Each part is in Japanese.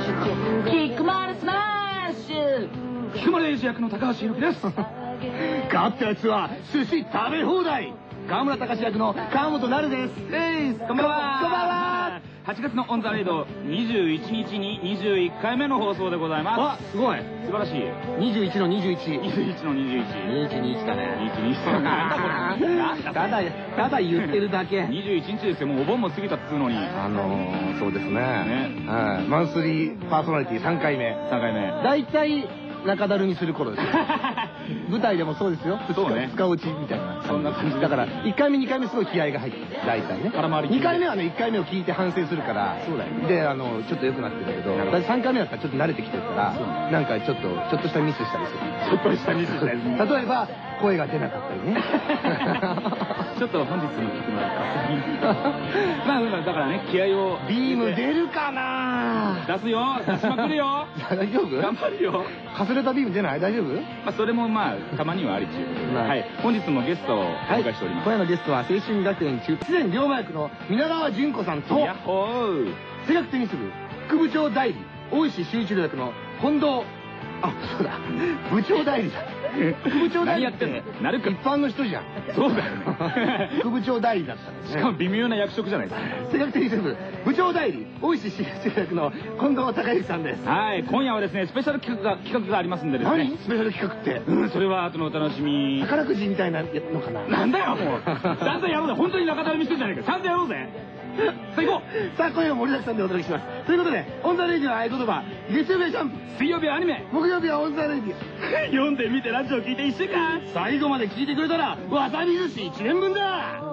キックマルスマッシュ。 菊丸英二役の高橋宏樹です。 勝ったやつは寿司食べ放題。川村隆役の川本なるです。 こんばんは。こんばんは。8月のオンザレイド21日に21回目の放送でございます。 あ、すごい。 素晴らしい。 21の21。 21の21。 21だね。 21。なんだこれ。 ただ言ってるだけ。 21日ですよ。もうお盆も過ぎたっつうのに。 そうですね。はい。マンスリーパーソナリティ3回目。 3回目。 大体中だるにする頃です。舞台でもそうですよ。 そうね。 深落ちみたいな。 そんな感じだから1回目2回目すごい気合が入って大体ね。2回目はね1回目を聞いて反省するから。そうだよね。でちょっと良くなってるけど、私3回目だったらちょっと慣れてきてるからなんかちょっとしたミスしたりする。 ちょっとしたミスしたりする。 例えば声が出なかったりね。 ちょっと本日の曲もまあだからね気合をビーム出るかな。 出すよ。出しまくるよ。 大丈夫？ 頑張るよ。 かすれたビーム出ない？大丈夫？ まあそれもまあたまにはありっていうことで、はい、本日もゲストを紹介しております。 今夜のゲストは青春学園中越前龍馬役の皆川淳子さんと声楽テニス部副部長代理大石修一郎役の近藤、あ、そうだ、部長代理だ。副部長代理ってなるか一般の人じゃん。 そうだよね。 副部長代理だったんですね。 しかも微妙な役職じゃないですか。 声楽テニス部部長代理大石修一郎役の近藤孝之さんです。 はい、今夜はですねスペシャル企画がありますんでですね。 何スペシャル企画って？ それは後のお楽しみ。 宝くじみたいなのかな。 なんだよもう。ちゃんとやろうぜ。本当に中だるみしてるじゃないか。ちゃんとやろうぜ。さあ行こう。 さあ今夜も盛りだくさんでお届けします。ということでオンザレディオは合言葉月曜日はジャンプ、 水曜日はアニメ、 木曜日はオンザレディオ。 読んでみてラジオ聞いて1週間最後まで聞いてくれたらわさび寿司1年分だ。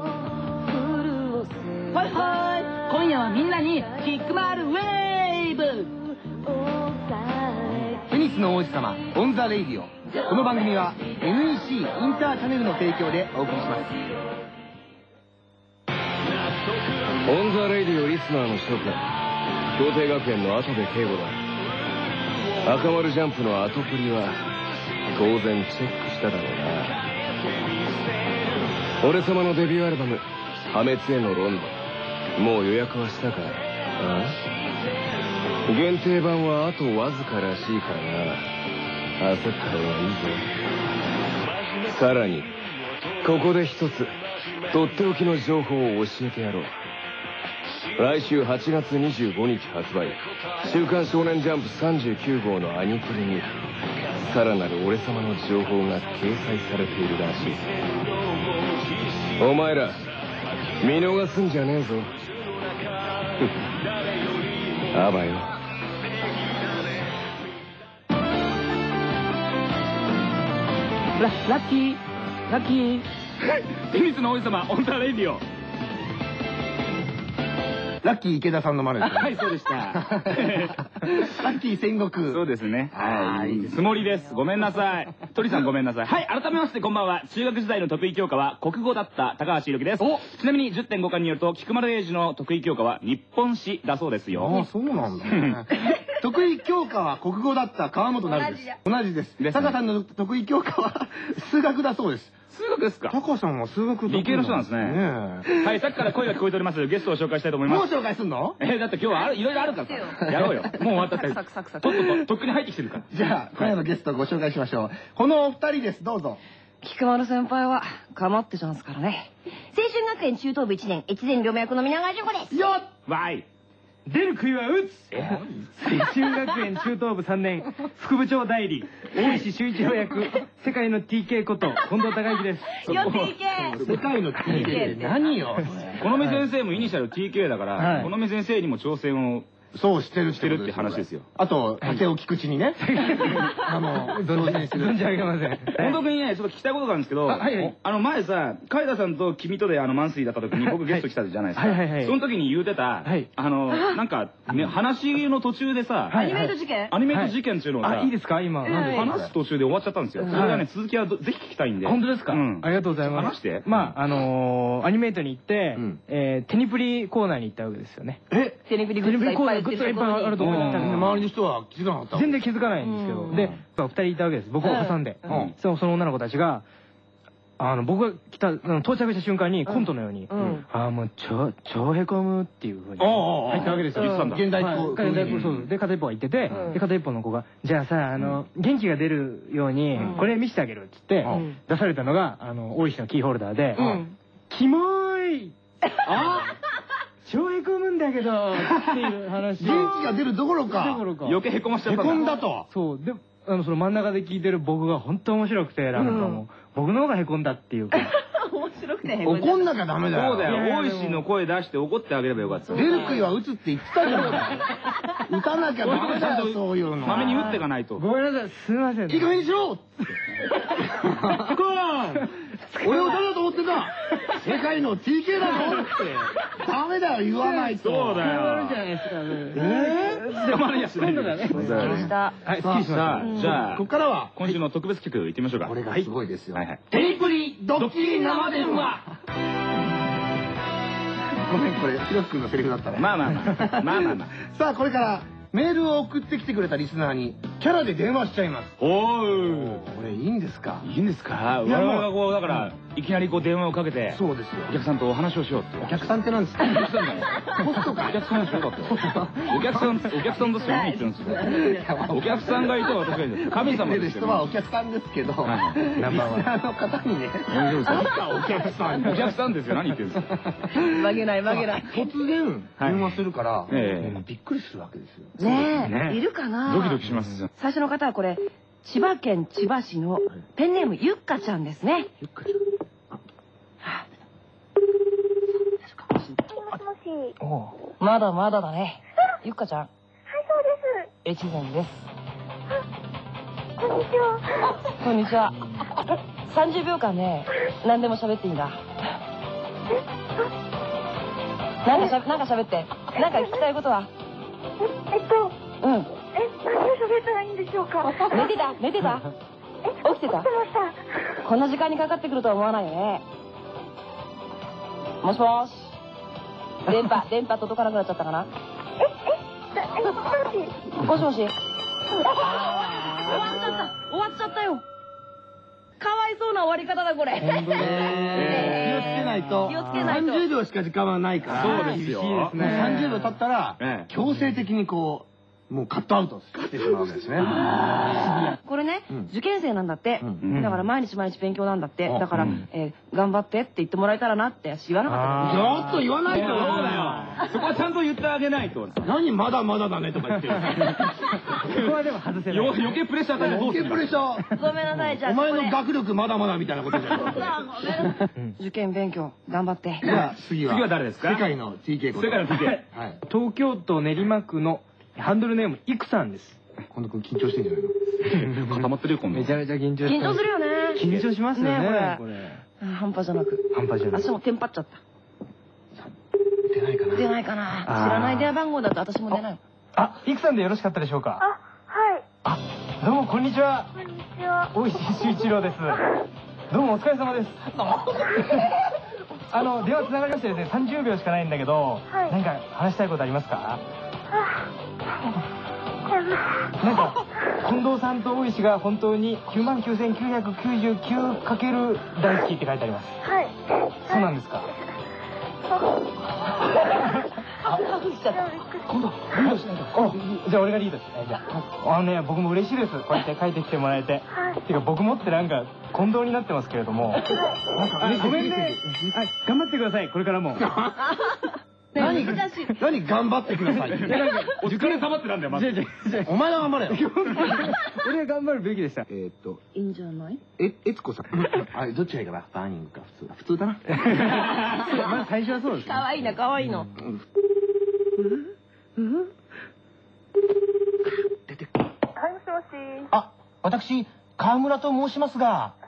はいはい。今夜はみんなにキックマルウェーブ。 テニスの王子様オンザレイディオ。この番組は NEC インターチャネルの提供でお送りします。 オンザレイディオリスナーの諸君、京帝学園の跡部圭吾だ。赤丸ジャンプの後プリは当然チェックしただろうな。俺様のデビューアルバム「破滅へのロンドン」もう予約はしたか？ああ、限定版はあとわずからしいからな。焦った方がいいぞ。さらにここで一つとっておきの情報を教えてやろう。来週8月25日発売「週刊少年ジャンプ」39号のアニプリにさらなる俺様の情報が掲載されているらしい。お前ら見逃すんじゃねえぞ。あばよ。 ラッキーラッキー。 テニスの王子様オンザレイディオ。 ラッキー池田さんのマネですね。 はい、そうでした。 ラッキー戦国。 そうですね。はい。つもりです。ごめんなさい。鳥さんごめんなさい。はい、改めましてこんばんは。中学時代の得意教科は国語だった高橋宏樹です。ちなみに 10.5 巻によると菊丸英二の得意教科は日本史だそうですよ。 ああ、そうなんだね。得意教科は国語だった川本なるです。同じです。タカさんの得意教科は数学だそうです。 数学ですか？ タカさんは数学理系の人なんですね。はい、さっきから声が聞こえております。ゲストを紹介したいと思います。 もう紹介すんの？ だって今日はいろいろあるからさ。やろうよ。もう終わったって。とっくに入ってきてるから。 じゃあ今夜のゲストをご紹介しましょう。このお二人です。どうぞ。 菊丸先輩はかまってちゃんすからね。青春学園中等部1年越前龍馬役の皆川淳子です。 よっ。 わい。 出る杭は打つ。青春学園中等部3年副部長代理大石修一郎役世界の TK こと近藤孝之です。 よ TK。 世界の TK って何よ。 このみ先生もイニシャル TK だからこのみ先生にも挑戦をそうしてるって話ですよ。 あと竹尾菊池にね。 存じ上げません。 本当にねちょっと聞きたいことがあるんですけど、前さ海田さんと君とでマンスリーだった時に僕ゲスト来たじゃないですか。その時に言うてたなんかね話の途中でさアニメート事件っていうのをさ、 いいですか今話す途中で終わっちゃったんですよ。それがね続きはぜひ聞きたいんで。 本当ですか？ありがとうございます。 話して。 まあアニメートに行ってテニプリコーナーに行ったわけですよね。 テニプリグッズがいっぱいグッズがいっぱいあると思うんだけど周りの人は気づかなかった。 全然気づかないんですけど、で2人いたわけです。僕を挟んで、その女の子たちが僕が来た、到着した瞬間にコントのように、もう超へこむっていうふうに入ったわけですよ。 現代っ子。 そうで、片一方が言ってて、で、片一方の子が、じゃあさ、元気が出るように、これ見せてあげるっつって、出されたのが、大石のキーホルダーで、キモーい超へこむんだけどっていう話。 元気が出るどころか。 余計へこましちゃった。 へこんだと。 そう。で、その真ん中で聞いてる僕が本当面白くて、なんかもう、僕の方がへこんだっていうか。 面白くてへこんだ。 怒んなきゃダメだよ。 そうだよ。大石の声出して怒ってあげればよかった。 出る杭は打つって言ってたじゃん。打たなきゃダメだよ、そういうの。 まめに打っていかないと。 ごめんなさい、すいません。 いい加減にしろ俺を誰だと思ってた世界の TK だぞってダメだよ、言わないと。 そうだよ。 じゃないですか。 捕まるやつないんだね。 すっきりした。 はい、すっきりしました。 じゃあ、 ここからは今週の特別企画行ってみましょうか。 これがすごいですよ。 はいはい。 テリプリドッキリ生電話。ごめん、これひろきくんのセリフだったね。 まあまあまあ。 さあ、これからメールを送ってきてくれたリスナーにキャラで電話しちゃいます。 おー。 これいいんですか？ いいんですか？我々がこう、だから、いきなりこう電話をかけて、 そうですよ。 お客さんとお話をしようって。 お客さんって何ですか？ お客さんだよ。 ホストか。 お客さんでしょだって。お客さんですよ。何言ってるんですか？お客さんがいて私がいる。神様ですよ。 人はお客さんですけど、リスナーの方にね。お客さん。 お客さんですよ。何言ってるんですか？ 曲げない。 突然電話するからびっくりするわけですよ。 ねえ、いるかな？ ドキドキします。 最初の方はこれ、千葉県千葉市のペンネームゆっかちゃんですね。 ゆっかちゃん。 まだまだだね。ゆっかちゃん。 はい、そうです。 越前です。 こんにちは。 こんにちは。30秒間ね、何でも喋っていいんだ。なんか喋って。なんか聞きたいことは。うん。 何を喋ったらいいんでしょうか。 寝てた？起きてた？ 起きてました。 こんな時間にかかってくるとは思わないよね。もしもし。電波届かなくなっちゃったかな？もしもし。終わっちゃったよ。かわいそうな終わり方だこれ。 気をつけないと。30秒しか時間はないから。 そうですよ。 もう30秒経ったら強制的にこうもうカットアウトしてしまうわけですね。 これね、受験生なんだって。だから毎日勉強なんだって。だから、頑張ってって言ってもらえたらなって言わなかったの。ちょっと言わないと。 そうだよ。そこはちゃんと言ってあげないと。 何まだまだだねとか言ってる。 そこはでも外せない。 余計プレッシャーだね。 余計プレッシャー。 ごめんなさい、じゃあ。 お前の学力まだまだみたいなことじゃん。 受験勉強頑張って。 じゃあ次は誰ですか？ 世界の TK こと。 世界の TK。 東京都練馬区のハンドルネームいくさんです。 近藤君緊張してんじゃないの？ 固まってるよ今度。 めちゃめちゃ緊張して。 緊張するよね。 緊張しますよね。 これ。半端じゃなく。私もテンパっちゃった。 出ないかな。 出ないかな。知らない電話番号だと私も出ない。 あ、いくさんでよろしかったでしょうか？ はい。 どうもこんにちは。 こんにちは。 大石修一郎です。どうもお疲れ様です。電話つながりましてですね、30秒しかないんだけど、なんか話したいことありますか？なんか近藤さんと大石が本当に99,999かける大好きって書いてあります。 はい。 そうなんですか？ 今度リードしないと。じゃあ俺がリードして。じゃあ僕も嬉しいです。こうやって書いてきてもらえて。てか僕もってなんか近藤になってますけれども。ごめんね。頑張ってください。これからも。 何頑張ってください。 お疲れ様ってなんだよ、まず。 お前が頑張れよ。 俺が頑張るべきでした。 いいんじゃない？ 悦子さん。あれどっちがいいかな？バーニングか普通だな。 まず最初はそうです。 かわいいな、かわいいの。 出てはい、もしもし。 あ、私川村と申しますが、 はい。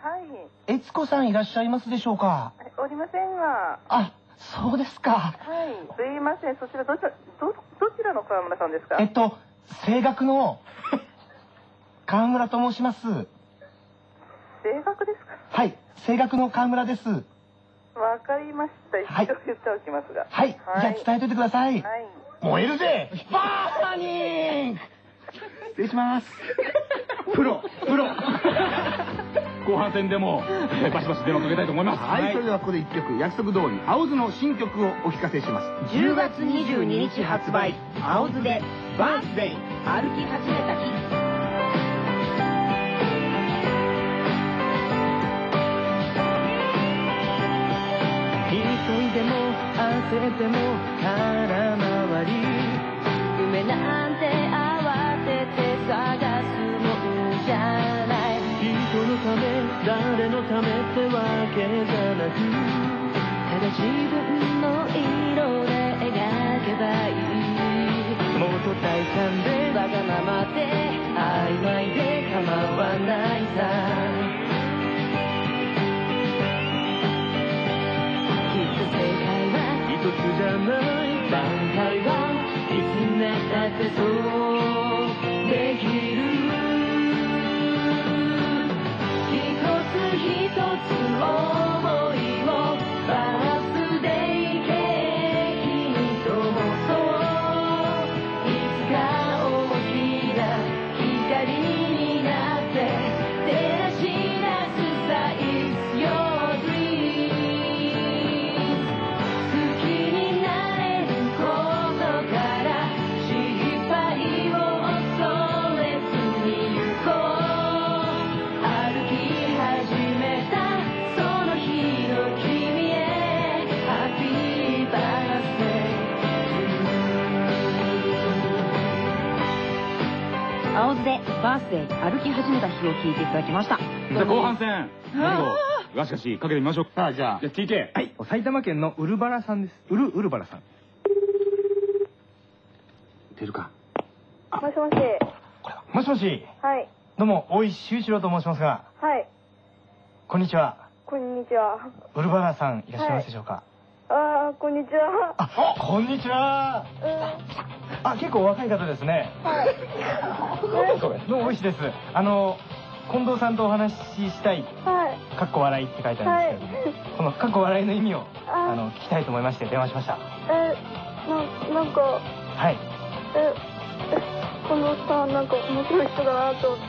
悦子さんいらっしゃいますでしょうか？ おりませんが。 あ、そうですか。 はい。すいません。そちらどちらの川村さんですか？ 声楽の川村と申します。 声楽ですか？ はい、声楽の川村です。 わかりました。一度言っておきますが。 はい、じゃあ伝えといてください。 はい。 燃えるぜバーニング。失礼します。 プロ。 後半戦でもバシバシ電話かけたいと思います。 はい、それではここで1曲、約束通り青津の新曲をお聴かせします。 10月22日発売、青津でバースデー、歩き始めた日。 急いでも焦っても空回り、 夢なんて慌てて探すもんじゃない。 人のため誰のためってわけじゃなく、 ただ自分の色で描けばいい。 もっと体感でわがままで曖昧で構わないさ。 一つじゃない挽回はいつまでだってそうできる。一つ一つ想いをバースデーケーキに灯そう。いつか大きな光になって照らし出すさ。It's your dream。青津でバースデー歩き始めた日を聞いていただきました。 じゃあ後半戦、ガシガシかけてみましょう。 さあ、じゃあ TK。 はい、埼玉県のウルバラさんです。ウルバラさん。 出るか。 もしもし。 もしもし。 はい。 どうも、大石修一郎と申しますが。 はい。 こんにちは。 こんにちは。 ウルバラさんいらっしゃいますでしょうか。 ああ、こんにちは。 あ、こんにちは。あ、結構若い方ですね。 はい。 の大石です。近藤さんとお話ししたい。 はい。 かっこ笑いって書いてあるんですけれども、このかっこ笑いの意味を聞きたいと思いまして電話しました。 なんか。 はい。 近藤さんなんか面白い人だなと思って。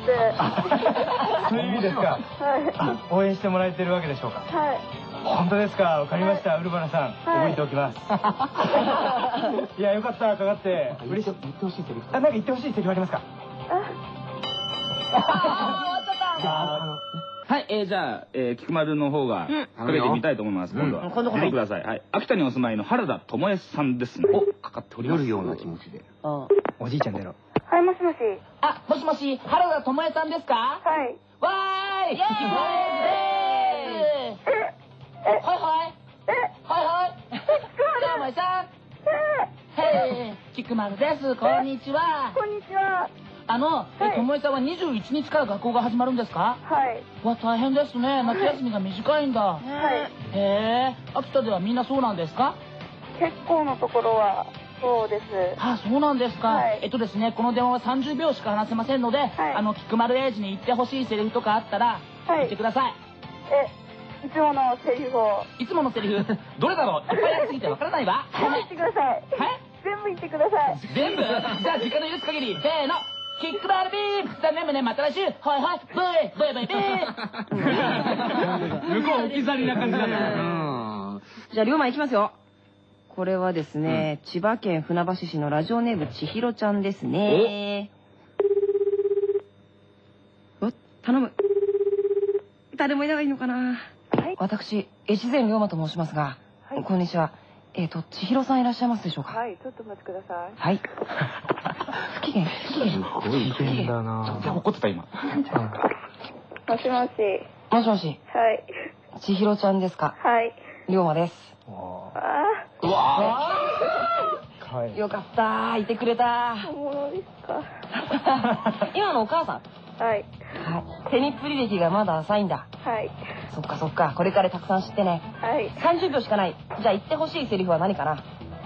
そういう意味ですか。 はい。 応援してもらえてるわけでしょうか。 はい。 本当ですか。わかりました。ウルバラさん、覚えておきます。いや、よかった、かかって嬉しい。言ってほしいセリフ。なんか言ってほしいセリフありますか。 はい、じゃあ、菊丸の方がかけてみたいと思います。今度は出てください。はい、秋田にお住まいの原田智恵さんですね。かかっております。 夜ような気持ちで。 おじいちゃん出ろ。 はい、もしもし。 あ、もしもし、原田智恵さんですか。 はい。 わーい。イエーイ。はいはい。はいはい。智恵さん。へい、菊丸です。こんにちは。 こんにちは。 智恵さんは21日から学校が始まるんですか。 はい。 わ、大変ですね。夏休みが短いんだ。 はい。 へえ、秋田ではみんなそうなんですか。 結構のところはそうです。 あ、そうなんですか。 はい。 ですね、この電話は30秒しか話せませんので、菊丸英二に言ってほしいセリフとかあったら言ってください。 いつものセリフを。 いつものセリフ、どれだろう。いっぱいありすぎてわからないわ。 全部言ってください。はい。全部言ってください。 全部。じゃあ時間の許す限り、せーの。キックバルビーム。じゃあね、また来週。はいはい。ブイブイブイビー。 向こう置き去りな感じだね。 じゃあ龍馬いきますよ。これはですね、千葉県船橋市のラジオネームちひろちゃんですね。お、頼む。誰もいないのかな。はい。私、越前龍馬と申しますが、こんにちは。千尋さんいらっしゃいますでしょうか。 はい、ちょっとお待ちください。 はい。不機嫌。 すごい危険だな。 怒ってた今。 もしもし。 もしもし。 はい。 千尋ちゃんですか。 はい。 龍馬です。 あうわー。よかった、いてくれた。 本物ですか。 今のお母さん。 はい。 テニプリ歴がまだ浅いんだ。 はい。 そっかそっか、これからたくさん知ってね。 はい。 30秒しかない。じゃあ言ってほしいセリフは何かな。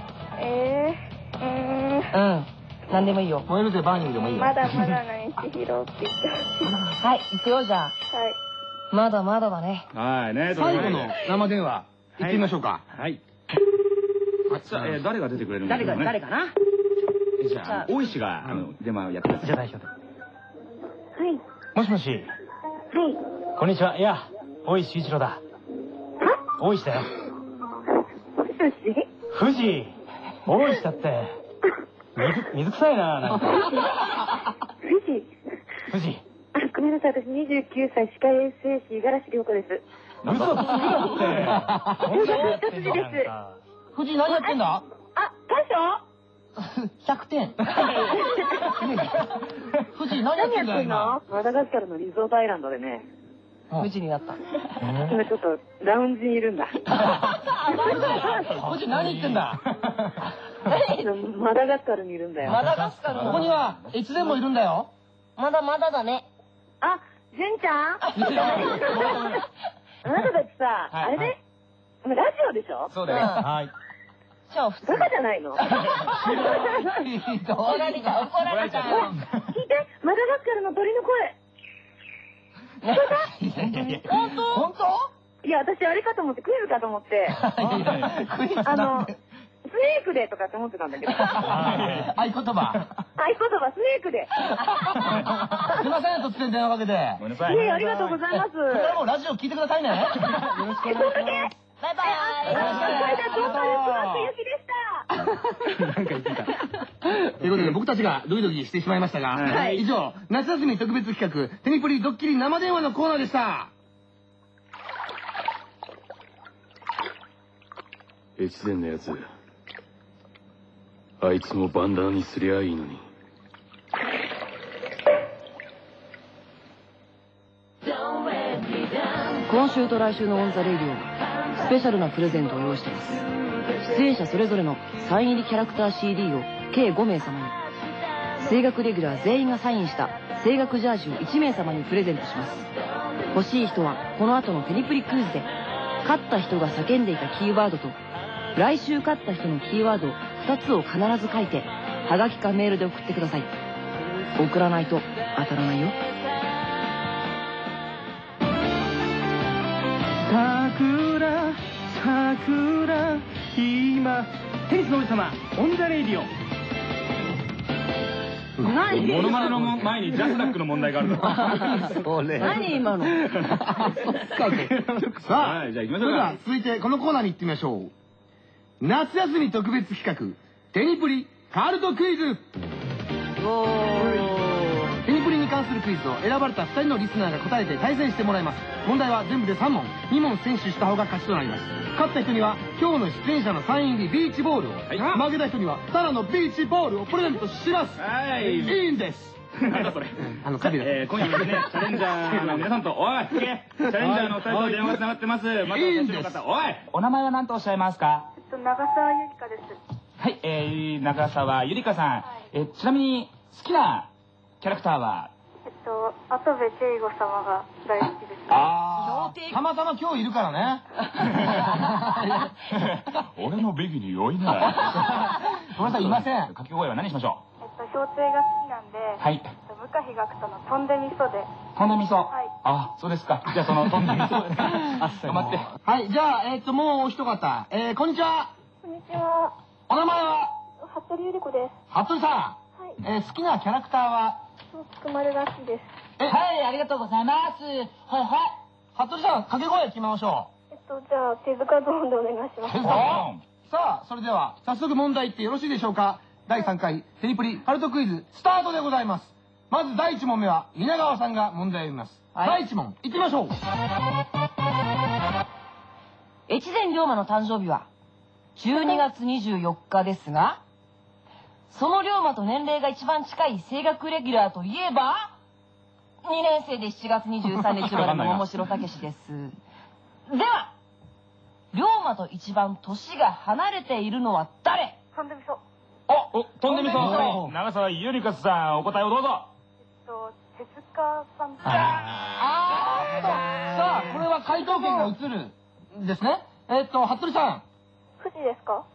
何でもいいよ。 燃えるぜバーニングでもいいよ。 まだまだ何千尋って言ってほしい。 はい、言ってよじゃあ。 はい。 まだまだだね。 はいね。 最後の生電話行ってみましょうか。 はい。じゃあ誰が出てくれるんだろうね。 誰かな。 じゃあ大石が電話をやってください。 じゃあ代表で。 はい。 もしもし。 はい。 こんにちは。いや、大石修一郎だ。大石だよ。富士。大石だって。水臭いな、なんか。富士。 ごめんなさい、私29歳、歯科衛生士、五十嵐涼子です。 嘘つくなって。 富藤井何やってんだ？ 大将 100点。藤井何やってんだよ今。 マダガスカルのリゾートアイランドでね、 富士になった。 今ちょっとラウンジにいるんだ。 藤井何言ってんだ？ マダガスカルにいるんだよ。 マダガスカルここには越前もいるんだよ。 まだまだだね。あ、純ちゃんあなたたちさ、あれね、ラジオでしょ？ そうだよ。はい。 じゃあ、バカじゃないの？怒られた。聞いて、マダガスカルの鳥の声。 本当？ いや、私あれかと思って、クイズかと思って。スネークでとかって思ってたんだけど。 合言葉。 スネークで。 すいません、突然電話かけて。 ごめんなさい。 いえ、ありがとうございます。 これからもラジオ聞いてくださいね。よろしくお願いします。 バイバイ。 なんか言ってた。ということで僕たちがドキドキしてしまいましたが、以上、夏休み特別企画、テニプリドッキリ生電話のコーナーでした。 越前のやつ、あいつもバンダナにすりゃいいのに。 今週と来週のオンザレイディオ、スペシャルなプレゼントを用意しています。出演者それぞれのサイン入りキャラクター CD を計5名様に、声楽レギュラー全員がサインした声楽ジャージを1名様にプレゼントします。欲しい人はこの後のテニプリクイズで、勝った人が叫んでいたキーワードと来週勝った人のキーワード2つを必ず書いて、はがきかメールで送ってください。送らないと当たらないよ。 桜今テニスの王子様オンザレイディオ。 モノマネの前にジャスダックの問題があるから。 何今の。 さあ、 じゃあ行きましょうか。 それでは続いてこのコーナーに行ってみましょう。夏休み特別企画、テニプリカルトクイズ。テニプリに関するクイズを選ばれた2人のリスナーが答えて対戦してもらいます。問題は全部で3問。2問先取した方が勝ちとなります。勝った人には今日の出演者のサイン入りビーチボールを、負けた人にはただのビーチボールをプレゼントします。いいんです。 なんだそれ。 今夜はですね、チャレンジャーの皆さんと、おい、チャレンジャーのお二人と電話がつながってます。まずは最初の方、おい、お名前は何とおっしゃいますか？ 長澤ゆりかです。 はい、長澤ゆりかさん。ちなみに好きなキャラクターは？ 跡部圭吾様が大好きです。 たまたま今日いるからね。 俺のベギに酔いな。 ごめんなさい、いません。 掛け声は何しましょう？ 氷亭が好きなんで、 はい。 向井学人の飛んでみそで。 飛んでみそ。 はい。 あ、そうですか。じゃあその飛んでみそ。頑張って。 はい、じゃあ、もうお一方。こんにちは。 こんにちは。 お名前は？ 服部ゆり子です。 服部さん。 はい。 好きなキャラクターは？ 菊丸が好きです。 はい、ありがとうございます。はい。服部さん、掛け声決めましょう。 じゃあ、手塚ゾーンでお願いします。 さあ、それでは、早速問題いってよろしいでしょうか。第3回、テニプリカルトクイズ、スタートでございます。まず第1問目は、皆川さんが問題を読みます。第1問、いってみましょう。 越前龍馬の誕生日は、12月24日ですが、その龍馬と年齢が一番近い声楽レギュラーといえば、2年生で7月23日生まれの桃城武史です。では、龍馬と一番年が離れているのは誰？ 飛んでみそ。 お、飛んでみそ。長澤ゆりかさん、お答えをどうぞ。 手塚さん。 さあ、これは回答権が移るんですね。服部さん。 富士ですか？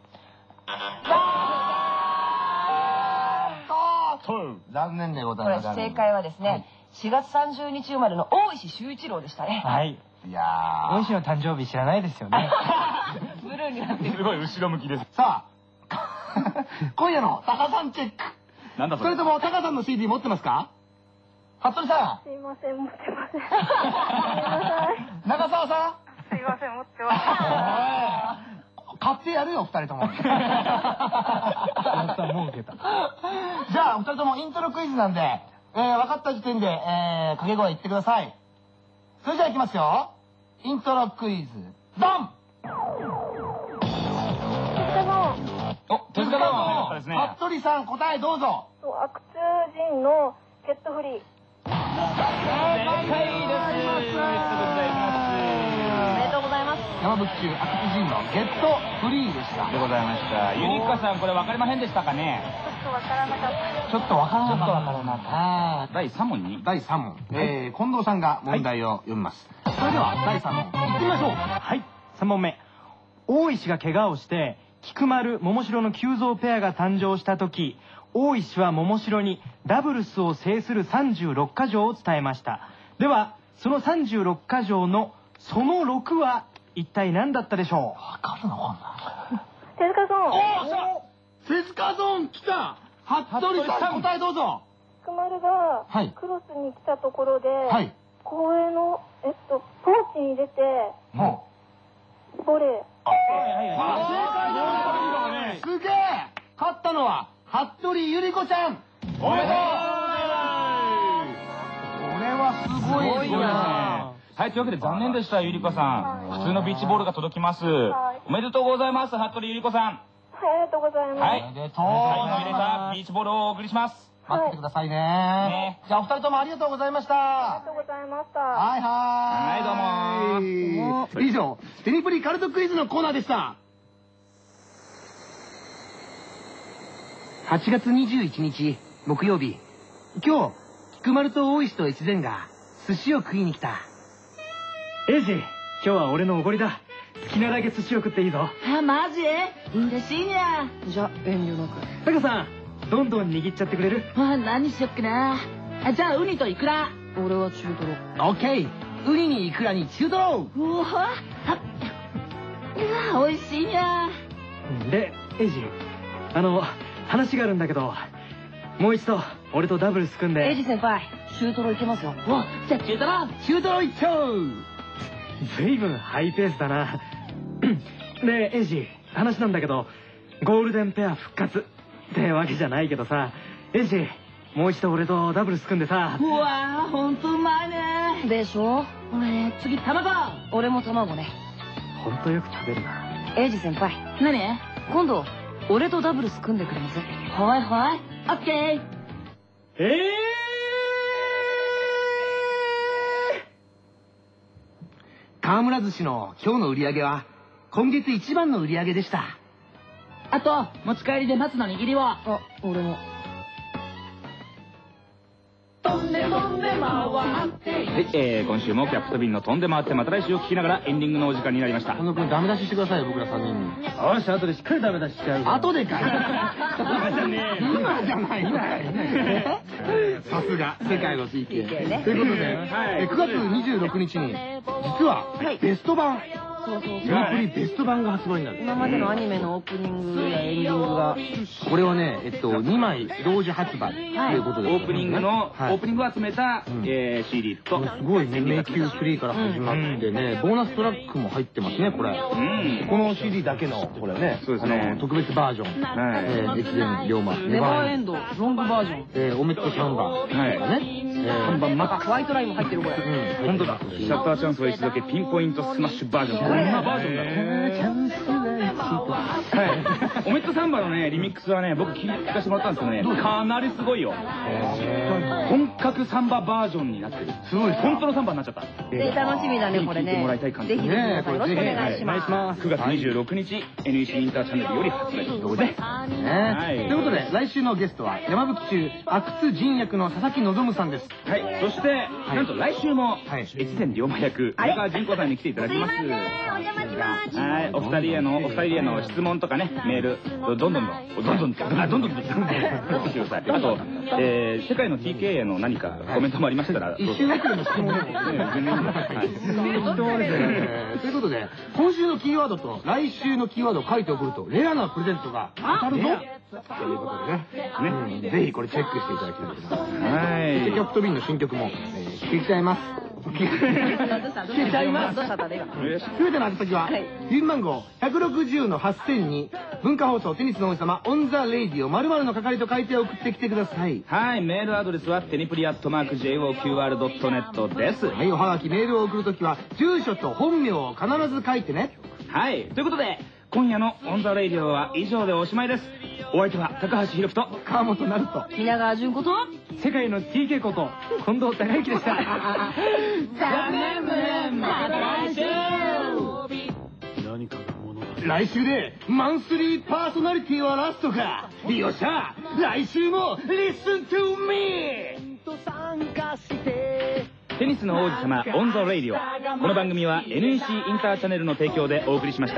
残念でございます。 これ正解はですね、4月30日生まれの大石修一郎でしたね。 はい。 いやー。 大石の誕生日知らないですよね。 ブルーになってる。 すごい後ろ向きです。 さあ、今夜のタカさんチェック。 なんだそれ。 それともタカさんの CD 持ってますか？ 服部さん。 すいません、持ってません。ごめんなさい。 長澤さん。 すいません、持ってません。 買ってやるよ、二人とも。 やった、もう受けた。 じゃあ、お二人ともイントロクイズなんで、分かった時点で、掛け声言ってください。それじゃあいきますよ。イントロクイズ、ドン！ 手塚さんは早かったですね。 服部さん、答えどうぞ。 アクツージンのゲットフリー。 正解です。 おめでとうございます。 山吹中アクツジンのゲットフリーでした。 でございました。ゆりかさん、これ分かりませんでしたかね。 ちょっとわからなかった。 ちょっとわからなかった。 第3問に第3問。近藤さんが問題を読みます。それでは、第3問、いってみましょう。 はい、3問目。大石が怪我をして、菊丸、桃城の急増ペアが誕生した時、大石は桃城にダブルスを制する36箇条を伝えました。では、その36箇条のその6は一体何だったでしょう？ わかるのかな。 手塚さん。 手塚ゾーン来た。服部さん、答えどうぞ。 菊丸がはいクロスに来たところで、 はい。 公営の、ポーチに入れて、 もボレー。 う。すげえ。勝ったのは服部ゆり子ちゃん。 おめでとうございます。 これはすごいですね。 はい、というわけで残念でした、ゆりこさん。普通のビーチボールが届きます。おめでとうございます、服部ゆりこさん。 はい、ありがとうございます。 はい。 おめでとう。 サインの入れたビーチボールをお送りします。 待っててくださいね。じゃあお二人ともありがとうございました。 ありがとうございました。 はいはい、どうも。 以上、テニプリカルトクイズのコーナーでした。8月21日、木曜日。今日、菊丸と大石と越前が寿司を食いに来た。 エイジ、今日は俺のおごりだ。好きなだけ寿司を食っていいぞ。 あ、マジ嬉しいにゃ。じゃ、遠慮なく。 タカさん、どんどん握っちゃってくれる？ 何しよっかな。じゃあ、ウニとイクラ。俺は中トロ。 オッケー。ウニにイクラに中トロ。 うわ、美味しいにゃ。 で、エイジ、話があるんだけど、もう一度、俺とダブルス組んで。 エイジ先輩、中トロいけますよ。じゃあ中トロ。 中トロ一丁。 ずいぶんハイペースだな。で、エイジ、話なんだけど、ゴールデンペア復活ってわけじゃないけどさ、エイジ、もう一度俺とダブルス組んでさ。 うわー、ほんとうまいね。でしょ。次、卵。俺も卵ね。 ほんとよく食べるな。 エイジ先輩。何？今度、俺とダブルス組んでくれます？はいはい。オッケー。 河村寿司の今日の売り上げは、今月一番の売り上げでした。 あと、持ち帰りで松の握りを。俺も。 はい、今週もキャプトビンの飛んで回ってまた来週を聞きながらエンディングのお時間になりました。 この君ダメ出ししてくださいよ、僕ら3人に。 よし、後でしっかりダメ出ししちゃう。 後でかい。 今じゃねえ。 今じゃない。さすが、世界の PK。 ね。 ということで、9月26日に、実は、ベスト版、 そうそうテニプリベスト版が発売になる。 今までのアニメのオープニングやエンディングが。 これはね、2枚同時発売ということで。 オープニングの、オープニングを集めた CD と。 すごいね、迷宮3から始まってね、ボーナストラックも入ってますね、これ。この CD だけの、これね、 そうですね、 特別バージョン。越前龍馬。 ネバーエンド、ロングバージョン。 オメットサンバー。ね。 看板マックス。 ホワイトラインも入ってるこれ。 本当だ。シャッターチャンスは一度だけピンポイントスマッシュバージョン。こんなバージョンだろ。はい。オメットサンバのね、リミックスはね、僕聞かせてもらったんですけどね、かなりすごいよ。本格サンババージョンになってる。すごい。本当のサンバになっちゃった。 楽しみだね、これね。 聞いてもらいたい感じ。 ぜひぜひ皆さんよろしくお願いします。 9月26日、NEC インターチャンネルより発売ということで。 ということで、来週のゲストは、山吹中、阿久津仁役の佐々木望さんです。 はい。そして、なんと来週も、越前龍馬役、宮川仁子さんに来ていただきます。 お邪魔します。 はい。お二人への質問とかね、メール、どんどんってください。あと、世界の TK への何かコメントもありましたら、 一瞬だけでも質問でも全然いいです。ということで、今週のキーワードと来週のキーワードを書いて送ると、レアなプレゼントが当たるぞということでね、ぜひこれチェックしていただきたいと思います。はい。キャプトビンの新曲も聴けちゃいます。聴けちゃいます。すべての宛先は、郵便番号160-8000に、文化放送テニスの王子様オンザレイディオ〇〇の係と書いて送ってきてください。 はい、メールアドレスはテニプリ@JOQR.net です。 はい、おはがきメールを送るときは住所と本名を必ず書いてね。 はい、ということで今夜のオンザレイディオは以上でおしまいです。お相手は高橋宏樹と川本成と皆川淳子と世界の TK こと近藤孝之でした。 残念無念また来週。 来週でマンスリーパーソナリティはラストか。よっしゃ、来週も Listen to me。 テニスの王子様オンザレイディオ。この番組は NEC インターチャネルの提供でお送りしました。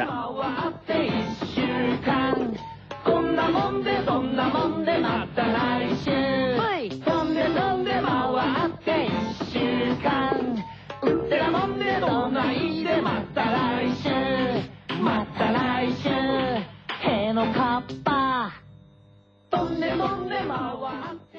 こんなもんでそんなもんでまた来週。そんでそんで回って1週間。うってなもんでどないでまた来週。また来週。へのかっぱ。とんでもんで回って